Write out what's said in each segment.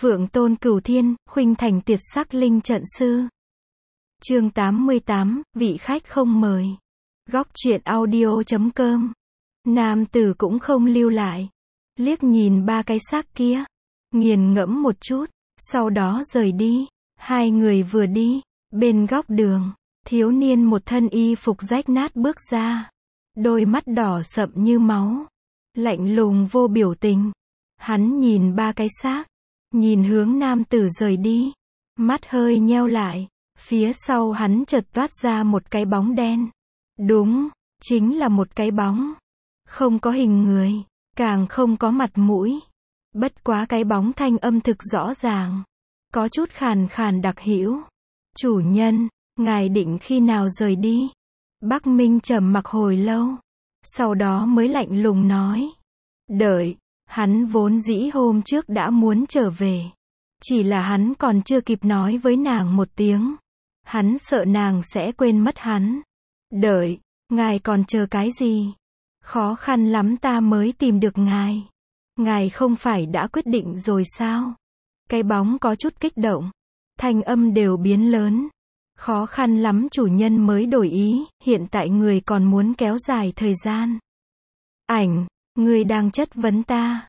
Phượng tôn cửu thiên, khuynh thành tuyệt sắc linh trận sư. Chương 88, vị khách không mời. Góc truyện audio.com. Nam tử cũng không lưu lại. Liếc nhìn ba cái xác kia. Nghiền ngẫm một chút. Sau đó rời đi. Hai người vừa đi. Bên góc đường. Thiếu niên một thân y phục rách nát bước ra. Đôi mắt đỏ sậm như máu. Lạnh lùng vô biểu tình. Hắn nhìn ba cái xác. Nhìn hướng nam tử rời đi. Mắt hơi nheo lại. Phía sau hắn chợt toát ra một cái bóng đen. Đúng, chính là một cái bóng. Không có hình người, càng không có mặt mũi. Bất quá cái bóng thanh âm thực rõ ràng. Có chút khàn khàn đặc hữu. Chủ nhân, ngài định khi nào rời đi? Bắc Minh trầm mặc hồi lâu. Sau đó mới lạnh lùng nói. Đợi. Hắn vốn dĩ hôm trước đã muốn trở về. Chỉ là hắn còn chưa kịp nói với nàng một tiếng. Hắn sợ nàng sẽ quên mất hắn. Đợi, ngài còn chờ cái gì? Khó khăn lắm ta mới tìm được ngài. Ngài không phải đã quyết định rồi sao? Cái bóng có chút kích động. Thanh âm đều biến lớn. Khó khăn lắm chủ nhân mới đổi ý, hiện tại người còn muốn kéo dài thời gian. Ảnh. Người đang chất vấn ta.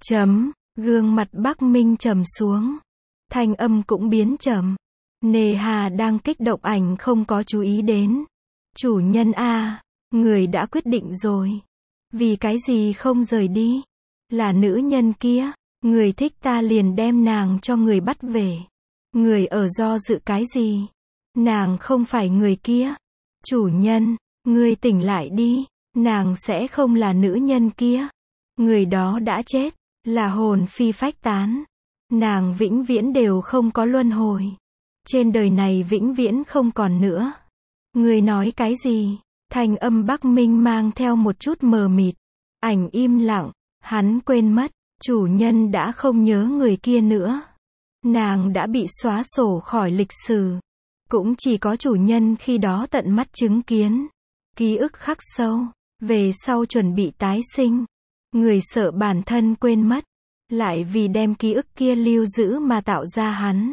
Gương mặt Bắc Minh trầm xuống. Thanh âm cũng biến trầm. Nề hà đang kích động ảnh không có chú ý đến. Chủ nhân a, người đã quyết định rồi. Vì cái gì không rời đi? Là nữ nhân kia. Người thích ta liền đem nàng cho người bắt về. Người ở do dự cái gì? Nàng không phải người kia. Chủ nhân, người tỉnh lại đi. Nàng sẽ không là nữ nhân kia. Người đó đã chết, là hồn phi phách tán. Nàng vĩnh viễn đều không có luân hồi. Trên đời này vĩnh viễn không còn nữa. Người nói cái gì? Thanh âm Bắc Minh mang theo một chút mờ mịt. Ảnh im lặng, hắn quên mất, chủ nhân đã không nhớ người kia nữa. Nàng đã bị xóa sổ khỏi lịch sử. Cũng chỉ có chủ nhân khi đó tận mắt chứng kiến. Ký ức khắc sâu. Về sau chuẩn bị tái sinh. Người sợ bản thân quên mất. Lại vì đem ký ức kia lưu giữ mà tạo ra hắn.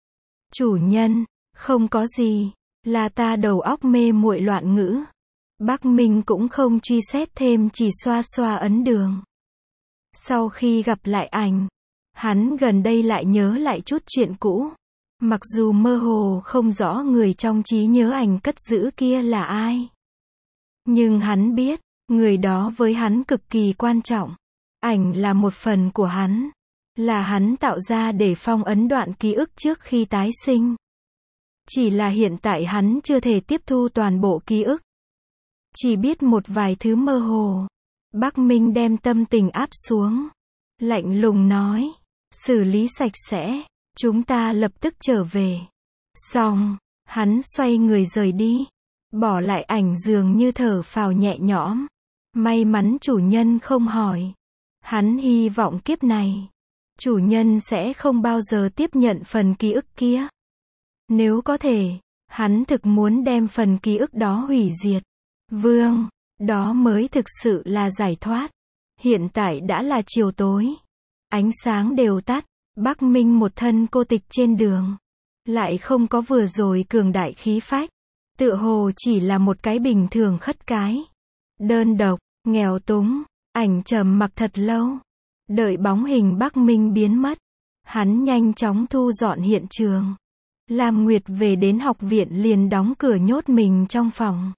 Chủ nhân, không có gì. Là ta đầu óc mê muội loạn ngữ. Bắc Minh cũng không truy xét thêm, chỉ xoa xoa ấn đường. Sau khi gặp lại ảnh, hắn gần đây lại nhớ lại chút chuyện cũ. Mặc dù mơ hồ không rõ người trong trí nhớ ảnh cất giữ kia là ai. Nhưng hắn biết, người đó với hắn cực kỳ quan trọng. Ảnh là một phần của hắn. Là hắn tạo ra để phong ấn đoạn ký ức trước khi tái sinh. Chỉ là hiện tại hắn chưa thể tiếp thu toàn bộ ký ức. Chỉ biết một vài thứ mơ hồ. Bắc Minh đem tâm tình áp xuống. Lạnh lùng nói. Xử lý sạch sẽ. Chúng ta lập tức trở về. Xong, hắn xoay người rời đi. Bỏ lại ảnh dường như thở phào nhẹ nhõm. May mắn chủ nhân không hỏi. Hắn hy vọng kiếp này, chủ nhân sẽ không bao giờ tiếp nhận phần ký ức kia. Nếu có thể, hắn thực muốn đem phần ký ức đó hủy diệt. Vương, đó mới thực sự là giải thoát. Hiện tại đã là chiều tối. Ánh sáng đều tắt. Bắc Minh một thân cô tịch trên đường. Lại không có vừa rồi cường đại khí phách. Tựa hồ chỉ là một cái bình thường khất cái. Đơn độc, nghèo túng. Ảnh trầm mặc thật lâu. Đợi bóng hình Bắc Minh biến mất. Hắn nhanh chóng thu dọn hiện trường. Lam Nguyệt về đến học viện liền đóng cửa nhốt mình trong phòng.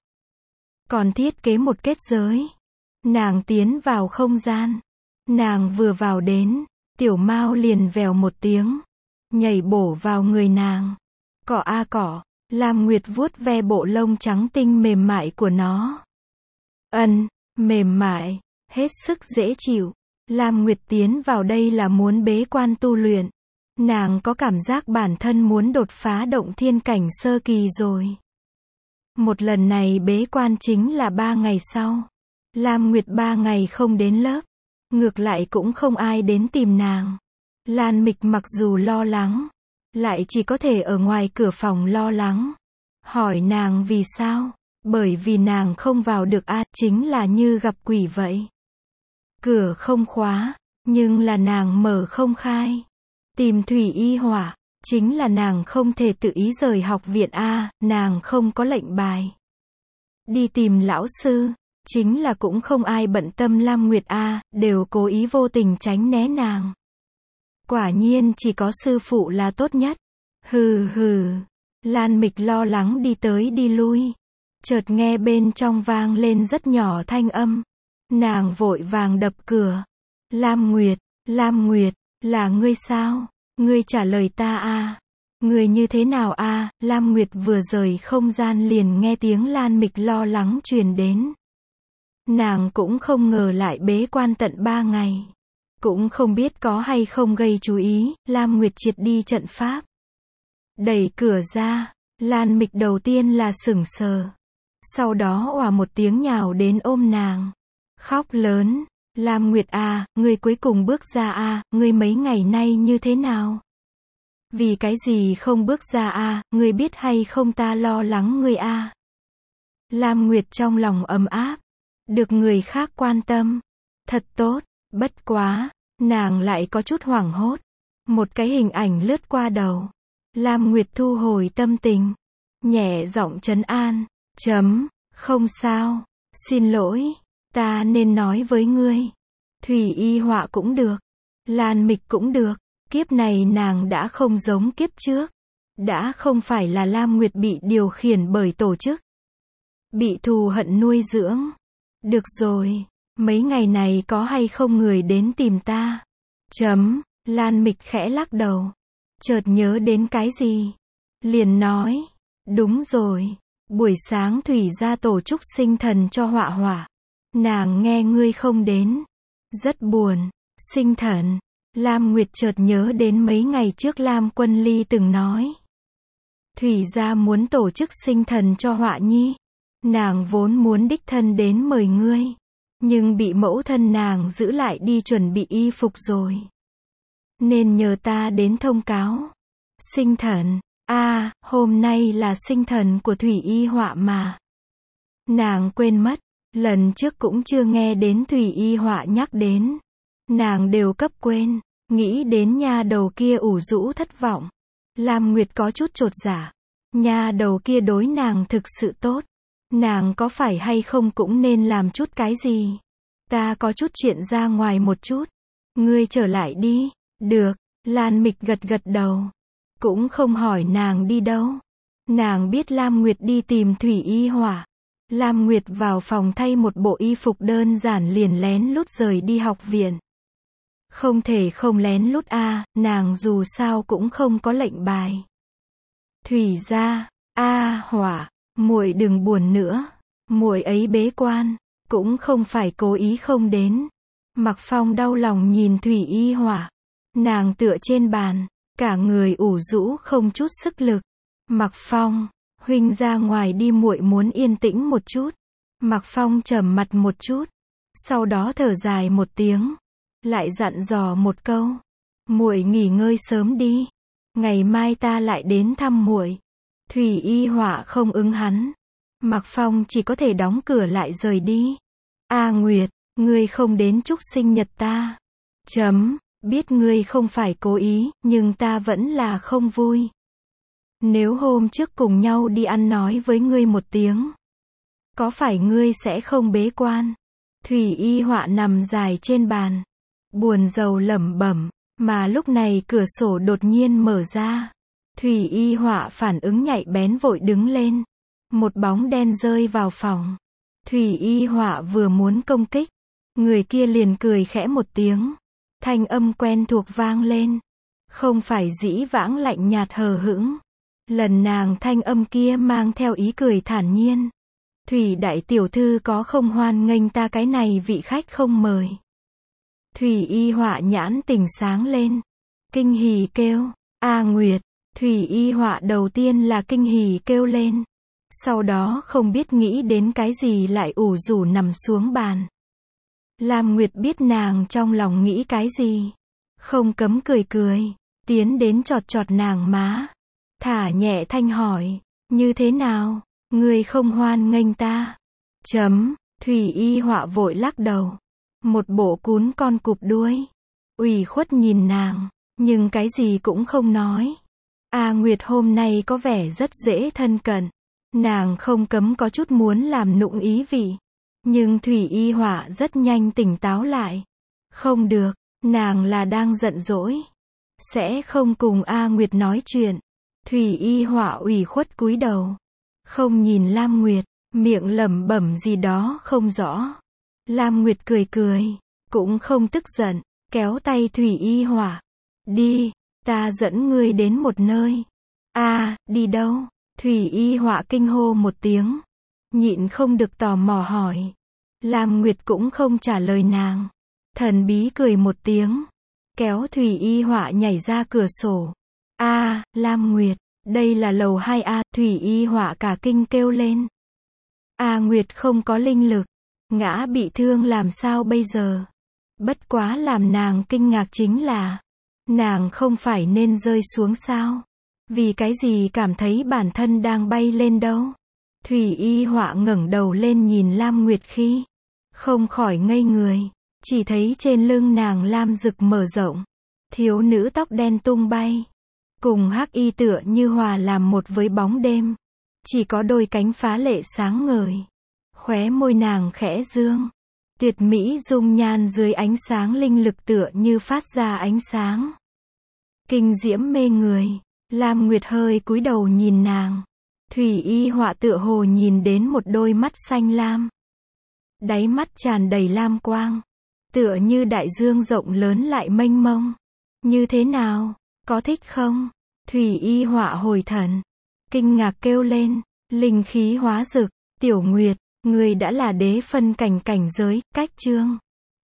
Còn thiết kế một kết giới. Nàng tiến vào không gian. Nàng vừa vào đến. Tiểu Mao liền vèo một tiếng. Nhảy bổ vào người nàng. Cỏ a cỏ. Lam Nguyệt vuốt ve bộ lông trắng tinh mềm mại của nó. Mềm mại. Hết sức dễ chịu. Lam Nguyệt tiến vào đây là muốn bế quan tu luyện. Nàng có cảm giác bản thân muốn đột phá động thiên cảnh sơ kỳ rồi. Một lần này bế quan chính là 3 ngày sau. Lam Nguyệt 3 ngày không đến lớp. Ngược lại cũng không ai đến tìm nàng. Lan Mịch mặc dù lo lắng, lại chỉ có thể ở ngoài cửa phòng lo lắng. Hỏi nàng vì sao? Bởi vì nàng không vào được chính là như gặp quỷ vậy. Cửa không khóa, nhưng là nàng mở không khai. Tìm Thủy Y Họa, chính là nàng không thể tự ý rời học viện a, nàng không có lệnh bài. Đi tìm lão sư, chính là cũng không ai bận tâm Lam Nguyệt a, đều cố ý vô tình tránh né nàng. Quả nhiên chỉ có sư phụ là tốt nhất. Hừ hừ. Lan Mịch lo lắng đi tới đi lui. Chợt nghe bên trong vang lên rất nhỏ thanh âm. Nàng vội vàng đập cửa. Lam Nguyệt, là ngươi sao? Ngươi trả lời ta a. Ngươi như thế nào a? Lam Nguyệt vừa rời không gian liền nghe tiếng Lan Mịch lo lắng truyền đến. Nàng cũng không ngờ lại bế quan tận 3 ngày. Cũng không biết có hay không gây chú ý, Lam Nguyệt triệt đi trận pháp. Đẩy cửa ra, Lan Mịch đầu tiên là sững sờ. Sau đó òa một tiếng nhào đến ôm nàng. Khóc lớn, Lam Nguyệt à, ngươi cuối cùng bước ra à, ngươi mấy ngày nay như thế nào? Vì cái gì không bước ra à, ngươi biết hay không ta lo lắng ngươi à? Lam Nguyệt trong lòng ấm áp. Được người khác quan tâm. Thật tốt, bất quá, nàng lại có chút hoảng hốt. Một cái hình ảnh lướt qua đầu. Lam Nguyệt thu hồi tâm tình. Nhẹ giọng trấn an. Không sao, xin lỗi, ta nên nói với ngươi. Thủy Y Họa cũng được. Lan Mịch cũng được. Kiếp này nàng đã không giống kiếp trước. Đã không phải là Lam Nguyệt bị điều khiển bởi tổ chức. Bị thù hận nuôi dưỡng. Được rồi, mấy ngày này có hay không người đến tìm ta? Lan Mịch khẽ lắc đầu. Chợt nhớ đến cái gì? Liền nói. Đúng rồi, buổi sáng Thủy gia tổ chức sinh thần cho Họa Họa. Nàng nghe ngươi không đến. Rất buồn. Sinh thần. Lam Nguyệt chợt nhớ đến mấy ngày trước Lam Quân Ly từng nói. Thủy gia muốn tổ chức sinh thần cho Họa Nhi. Nàng vốn muốn đích thân đến mời ngươi. Nhưng bị mẫu thân nàng giữ lại đi chuẩn bị y phục rồi. Nên nhờ ta đến thông cáo. Sinh thần. Hôm nay là sinh thần của Thủy Y Họa mà. Nàng quên mất. Lần trước cũng chưa nghe đến Thủy Y Họa nhắc đến. Nàng đều cấp quên. Nghĩ đến nha đầu kia ủ rũ thất vọng. Lam Nguyệt có chút chột dạ. Nha đầu kia đối nàng thực sự tốt. Nàng có phải hay không cũng nên làm chút cái gì. Ta có chút chuyện ra ngoài một chút. Ngươi trở lại đi. Được. Lan Mịch gật gật đầu. Cũng không hỏi nàng đi đâu. Nàng biết Lam Nguyệt đi tìm Thủy Y Họa. Lam Nguyệt vào phòng thay một bộ y phục đơn giản liền lén lút rời đi học viện. Không thể không lén lút nàng dù sao cũng không có lệnh bài. Thủy gia, Họa, muội đừng buồn nữa. Muội ấy bế quan, cũng không phải cố ý không đến. Mặc Phong đau lòng nhìn Thủy Y Họa. Nàng tựa trên bàn, cả người ủ rũ không chút sức lực. Mặc Phong, huynh ra ngoài đi, muội muốn yên tĩnh một chút. Mặc Phong trầm mặt một chút, sau đó thở dài một tiếng, lại dặn dò một câu. Muội nghỉ ngơi sớm đi, ngày mai ta lại đến thăm muội. Thủy Y Họa không ứng hắn. Mặc Phong chỉ có thể đóng cửa lại rời đi. Nguyệt, ngươi không đến chúc sinh nhật ta. Biết ngươi không phải cố ý, nhưng ta vẫn là không vui. Nếu hôm trước cùng nhau đi ăn nói với ngươi một tiếng. Có phải ngươi sẽ không bế quan? Thủy Y Họa nằm dài trên bàn. Buồn rầu lẩm bẩm, mà lúc này cửa sổ đột nhiên mở ra. Thủy Y Họa phản ứng nhạy bén vội đứng lên. Một bóng đen rơi vào phòng. Thủy Y Họa vừa muốn công kích. Người kia liền cười khẽ một tiếng. Thanh âm quen thuộc vang lên. Không phải dĩ vãng lạnh nhạt hờ hững. Lần nàng thanh âm kia mang theo ý cười thản nhiên. Thủy đại tiểu thư có không hoan nghênh ta cái này vị khách không mời. Thủy Y Họa nhãn tỉnh sáng lên. Kinh hỉ kêu. Nguyệt. Thủy Y Họa đầu tiên là kinh hỉ kêu lên. Sau đó không biết nghĩ đến cái gì lại ủ rũ nằm xuống bàn. Lam Nguyệt biết nàng trong lòng nghĩ cái gì. Không cấm cười cười. Tiến đến chọt chọt nàng má. Thả nhẹ thanh hỏi. Như thế nào? Ngươi không hoan nghênh ta. Thủy Y Họa vội lắc đầu. Một bộ cún con cụp đuôi. Ủy khuất nhìn nàng. nhưng cái gì cũng không nói. A Nguyệt hôm nay có vẻ rất dễ thân cận. Nàng không cấm có chút muốn làm nũng ý vị. Nhưng Thủy Y Họa rất nhanh tỉnh táo lại. Không được, nàng là đang giận dỗi. Sẽ không cùng A Nguyệt nói chuyện. Thủy Y Họa ủy khuất cúi đầu. Không nhìn Lam Nguyệt, miệng lẩm bẩm gì đó không rõ. Lam Nguyệt cười cười, cũng không tức giận, kéo tay Thủy Y Họa. Đi, ta dẫn ngươi đến một nơi. Đi đâu? Thủy Y Họa kinh hô một tiếng. Nhịn không được tò mò hỏi. Lam Nguyệt cũng không trả lời nàng. Thần bí cười một tiếng. Kéo Thủy Y Họa nhảy ra cửa sổ. Lam Nguyệt, đây là lầu 2A, Thủy Y Họa cả kinh kêu lên. A Nguyệt không có linh lực. Ngã bị thương làm sao bây giờ? Bất quá làm nàng kinh ngạc chính là, nàng không phải nên rơi xuống sao? Vì cái gì cảm thấy bản thân đang bay lên đâu? Thủy Y Họa ngẩng đầu lên nhìn Lam Nguyệt khi không khỏi ngây người, chỉ thấy trên lưng nàng lam rực mở rộng, thiếu nữ tóc đen tung bay, cùng hắc y tựa như hòa làm một với bóng đêm, chỉ có đôi cánh phá lệ sáng ngời, khóe môi nàng khẽ dương, tuyệt mỹ dung nhan dưới ánh sáng linh lực tựa như phát ra ánh sáng kinh diễm mê người. Lam Nguyệt hơi cúi đầu nhìn nàng. Thủy Y Họa tựa hồ nhìn đến một đôi mắt xanh lam. Đáy mắt tràn đầy lam quang. Tựa như đại dương rộng lớn lại mênh mông. Như thế nào? Có thích không? Thủy Y Họa hồi thần. Kinh ngạc kêu lên. Linh khí hóa rực. Tiểu Nguyệt, người đã là đế phân cảnh giới, cách chương.